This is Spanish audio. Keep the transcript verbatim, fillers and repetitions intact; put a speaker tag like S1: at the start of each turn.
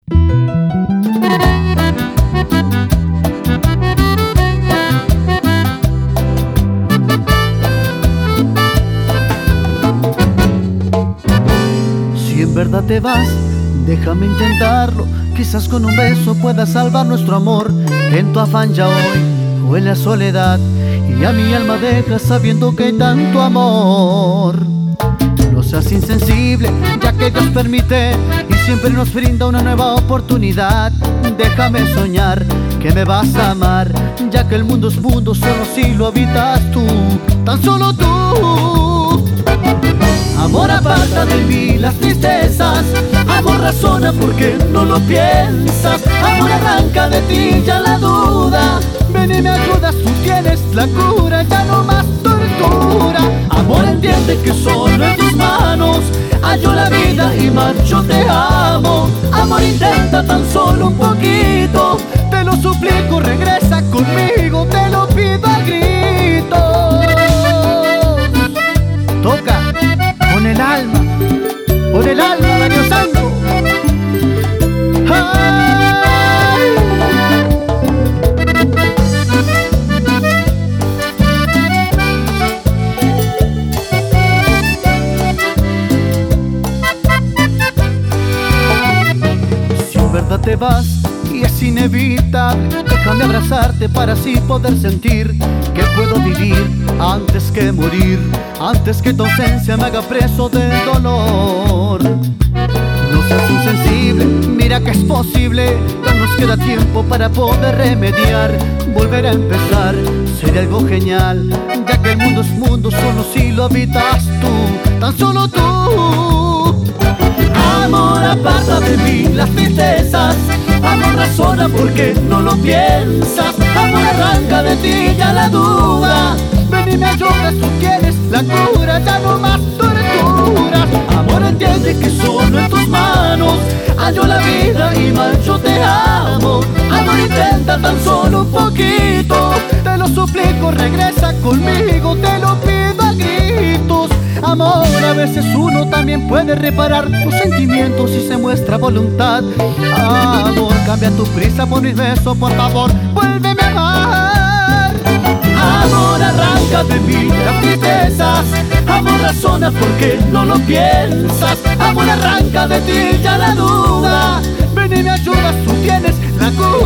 S1: Si en verdad te vas, déjame intentarlo. Quizás con un beso pueda salvar nuestro amor. En tu afán ya hoy huele a soledad, y a mi alma deja sabiendo que hay tanto amor. No seas insensible, ya que Dios permite y siempre nos brinda una nueva oportunidad. Déjame soñar que me vas a amar, ya que el mundo es mundo solo si lo habitas tú, tan solo tú. Amor, aparta de mí las tristezas. Amor, razona porque no lo piensas. Amor, arranca de ti ya la duda. Ven y me ayudas, tú tienes la cura, ya no más tortura. Amor, entiende que solo en tus manos hallo la vida y más yo te amo. Amor, intenta tan solo un poquito, te lo suplico, regresa conmigo, te lo pido a gritos. Toca con el alma, con el alma, Darío Santo. ¡Ay! Si en verdad te vas y es inevitable, déjame abrazarte para así poder sentir que puedo vivir antes que morir, antes que tu ausencia me haga preso del dolor. No seas insensible, mira que es posible, ya nos queda tiempo para poder remediar. Volver a empezar sería algo genial, ya que el mundo es mundo solo si lo habitas tú, tan solo tú. Amor, aparta de mí las tristezas. Amor, razona porque no lo piensas. Amor, arranca de ti ya la duda. Ven y me ayudas, tú tienes la cura, ya no más torturas. Amor, entiende que solo en tus manos hallo la vida y más yo te amo. Amor, intenta tan solo un poquito, te lo suplico, regresa conmigo, te lo pido a gritos. Amor, a veces uno también puede reparar tus sentimientos si se muestra voluntad. Amor, cambia tu prisa por mis besos, por favor, vuélveme a amar. Amor, arranca de mí las tristezas. Amor, razona porque no lo piensas. Amor, arranca de ti ya la duda. Ven y me ayudas, tú tienes la cura.